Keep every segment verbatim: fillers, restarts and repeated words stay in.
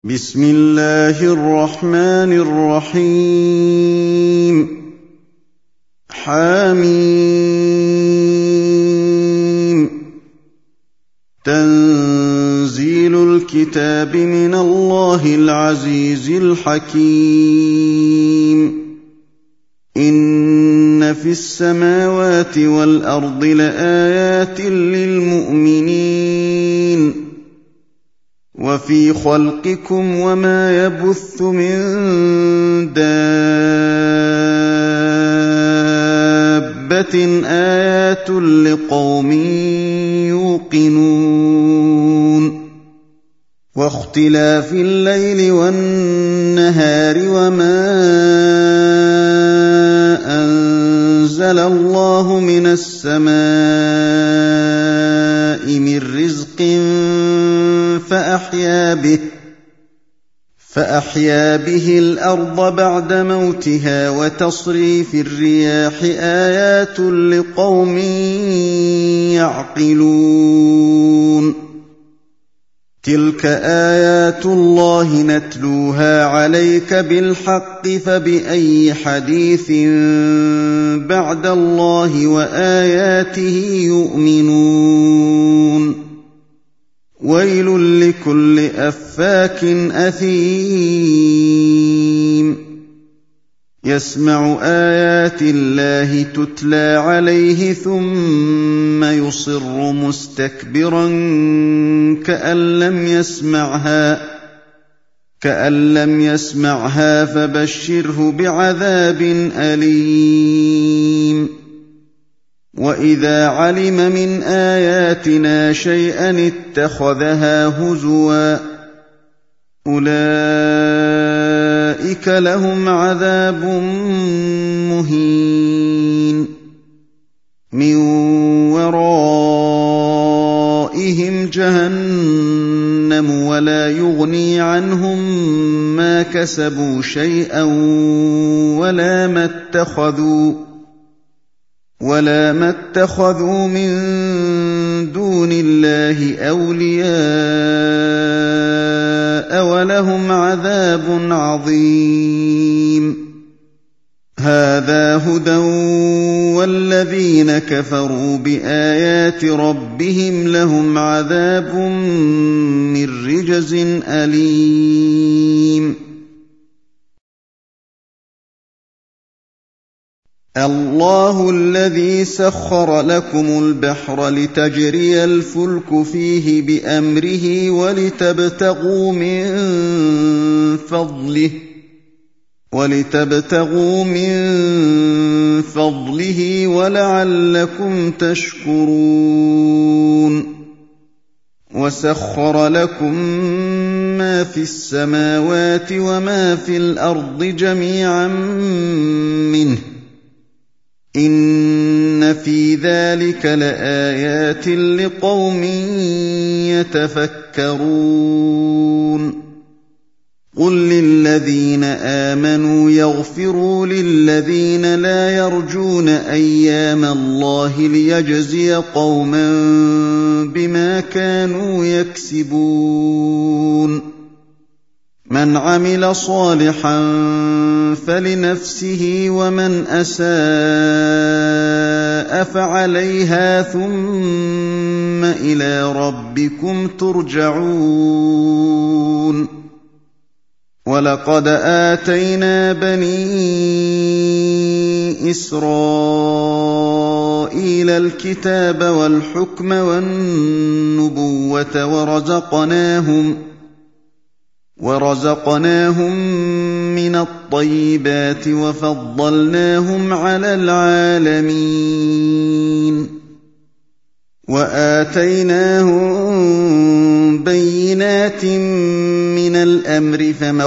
بسم الله الرحمن الرحيم حميم تنزيل الكتاب من الله العزيز الحكيم إن في السماوات والأرض لآيات للمؤمنين وفي خلقكم وما يبث من دابة آيات لقوم يوقنون واختلاف الليل والنهار وما أنزل الله من السماء من رزق فأحيا به فأحيا به الأرض بعد موتها وتصريف الرياح آيات لقوم يعقلون تلك آيات الله نتلوها عليك بالحق فبأي حديث بعد الله وآياته يؤمنون ويل لكل أفاك أثيم يسمع آيات الله تتلى عليه ثم يصر مستكبرا كأن لم يسمعها كأن لم يسمعها فبشره بعذاب أليم وإذا علم من آياتنا شيئا اتخذها هزوا أولئك لهم عذاب مهين من ورائهم جهنم ولا يغني عنهم ما كسبوا شيئا ولا ما اتخذوا ولا ما اتخذوا من دون الله أولياء ولهم عذاب عظيم هذا هدى والذين كفروا بآيات ربهم لهم عذاب من رجز أليم الله الذي سخر لكم البحر لتجري الفلك فيه بأمره ولتبتغوا من فضله ولتبتغوا من فضله ولعلكم تشكرون وسخر لكم ما في السماوات وما في الأرض جميعا منه إن في ذلك لآيات لقوم يتفكرون قل للذين آمنوا يغفروا للذين لا يرجون أيام الله ليجزي قوما بما كانوا يكسبون من عمل صالحا فلنفسه ومن أساء فعليها ثم إلى ربكم ترجعون ولقد آتينا بني إسرائيل الكتاب والحكم والنبوة ورزقناهم ورزقناهم من الطيبات وفضلناهم على العالمين وآتيناهم بينات من الأمر فما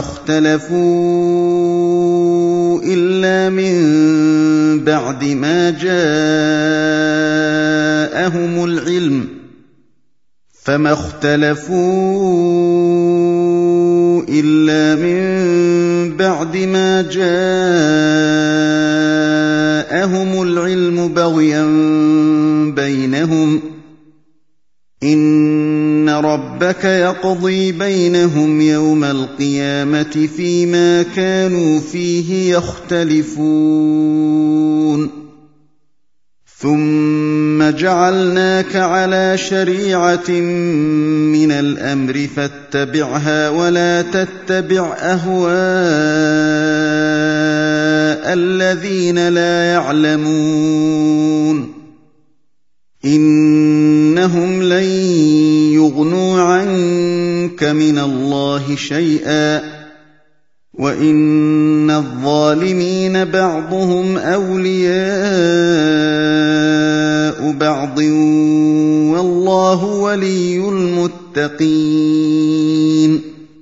اختلفوا إلا من بعد ما جاءهم العلم فما اختلفوا إلا من بعد ما جاءهم العلم بغيا بينهم إن رب ربك يقضي بينهم يوم القيامة فيما كانوا فيه يختلفون ثم جعلناك على شريعة من الأمر فاتبعها ولا تتبع أهواء الذين لا يعلمون إنهم لن يغنوا عنك من الله شيئا وإن الظالمين بعضهم أولياء بعض والله ولي المتقين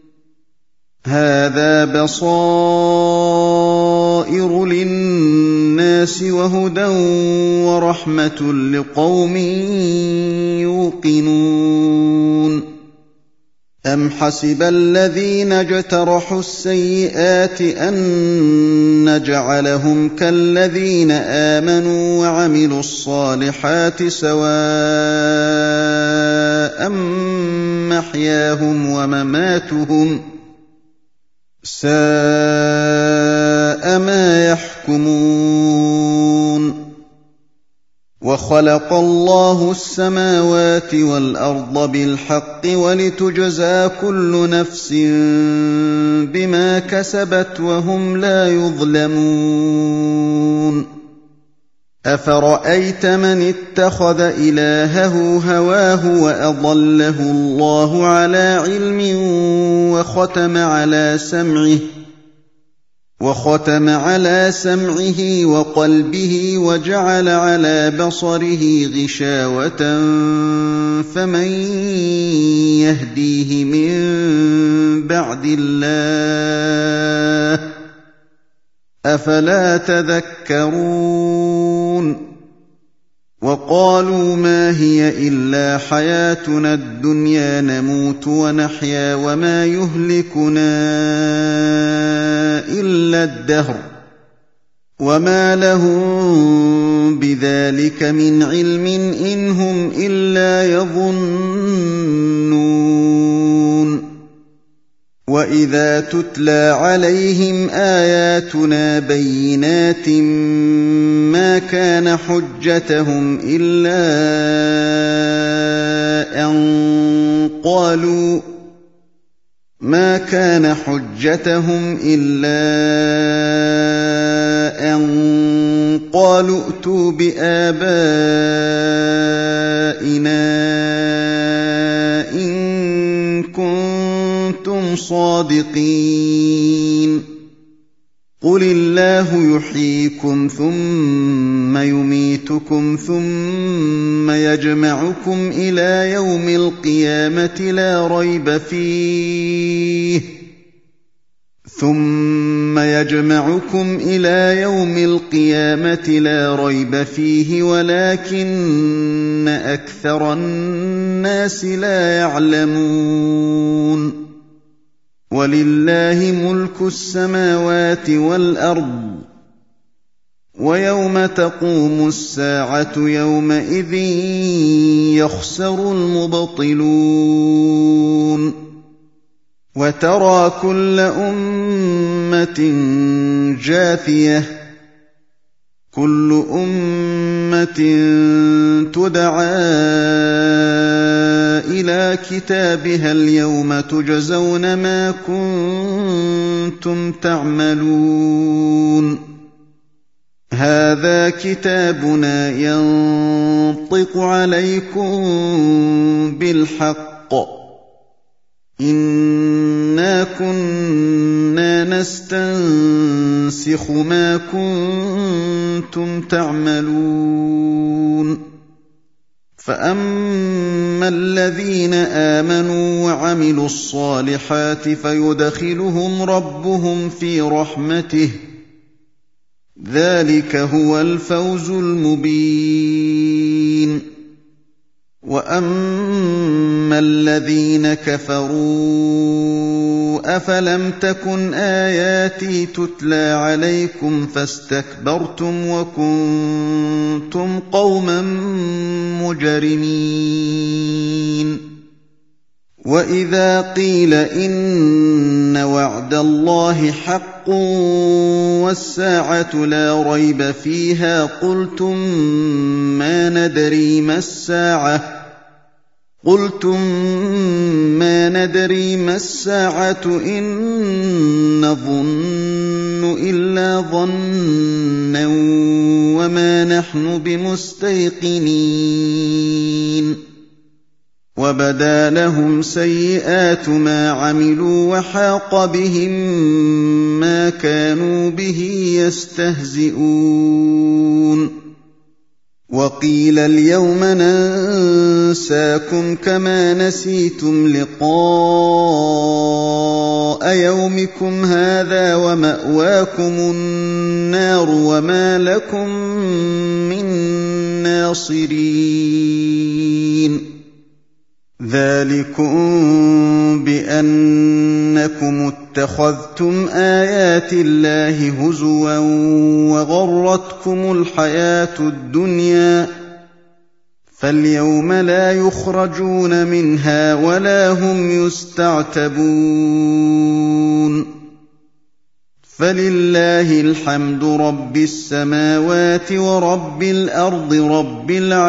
هذا بصائر للناس وهدى ورحمة لقوم يوقنون أم حسب الذين اجترحوا السيئات أن نجعلهم كالذين آمنوا وعملوا الصالحات سواء محياهم ومماتهم ساء ما يحكمون وخلق الله السماوات والأرض بالحق ولتجزى كل نفس بما كسبت وهم لا يظلمون أفرأيت من اتخذ إلهه هواه وأضله الله على علم وختم على سمعه وختم على سمعه وقلبه وجعل على بصره غشاوة فمن يهديه من بعد الله أفلا تذكرون وقالوا ما هي إلا حياتنا الدنيا نموت ونحيا وما يهلكنا إلا الدهر وما لهم بذلك من علم إن هم إلا يظنون وإذا تتلى عليهم آياتنا بينات ما كان حجتهم إلا أن قالوا ما كان حجتهم إلا أن قالوا ائتوا بآبائنا إن كنتم صادقين قل الله يحييكم ثم يميتكم ثم يجمعكم إلى يوم القيامة لا ريب فيه ثم يجمعكم إلى يوم القيامة لا ريب فيه ولكن أكثر الناس لا يعلمون ولله ملك السماوات والأرض ويوم تقوم الساعة يومئذ يخسر المبطلون وترى كل أمة جاثية كل أمة تدعى إلى كتابها اليوم تجزون ما كنتم تعملون هذا كتابنا ينطق عليكم بالحق إنا كنا نستنسخ ما كنتم تعملون فأما الذين آمنوا وعملوا الصالحات فيدخلهم ربهم في رحمته ذلك هو الفوز المبين وأما الذين كفروا أفلم تكن آياتي تتلى عليكم فاستكبرتم وكنتم قوما مجرمين وَإِذَا قِيلَ إِنَّ وَعْدَ اللَّهِ حَقٌّ وَالسَّاعَةُ لَا رَيْبَ فِيهَا قُلْتُم مَّا نَدْرِي مَا السَّاعَةُ قُلْتُم مَّا نَدْرِي مَا السَّاعَةُ إِن نَّظُنُّ إِلَّا ظَنًّا وَمَا نَحْنُ بِمُسْتَيْقِنِينَ وَبَدَا لَهُمْ سَيِّئَاتُ مَا عَمِلُوا وَحَاقَ بِهِم مَّا كَانُوا بِهِ يَسْتَهْزِئُونَ وَقِيلَ الْيَوْمَ نَنسَاكُمْ كَمَا نَسِيتُمْ لِقَاءَ يَوْمِكُمْ هَٰذَا وَمَأْوَاكُمُ النَّارُ وَمَا لَكُم مِّن نَّاصِرِينَ ذَٰلِكُم بِأَنَّكُمُ اتَّخَذْتُمْ آيَاتِ اللَّهِ هُزُوًا وَغَرَّتْكُمُ الْحَيَاةُ الدُّنْيَا فَالْيَوْمَ لَا يُخْرَجُونَ مِنْهَا وَلَا هُمْ يُسْتَعْتَبُونَ فَلِلَّهِ الْحَمْدُ رَبِّ السَّمَاوَاتِ وَرَبِّ الْأَرْضِ رَبِّ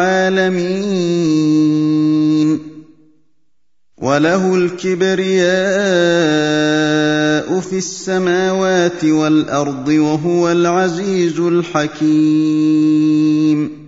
الْعَالَمِينَ وَلَهُ الْكِبْرِيَاءُ فِي السَّمَاوَاتِ وَالْأَرْضِ وَهُوَ الْعَزِيزُ الْحَكِيمُ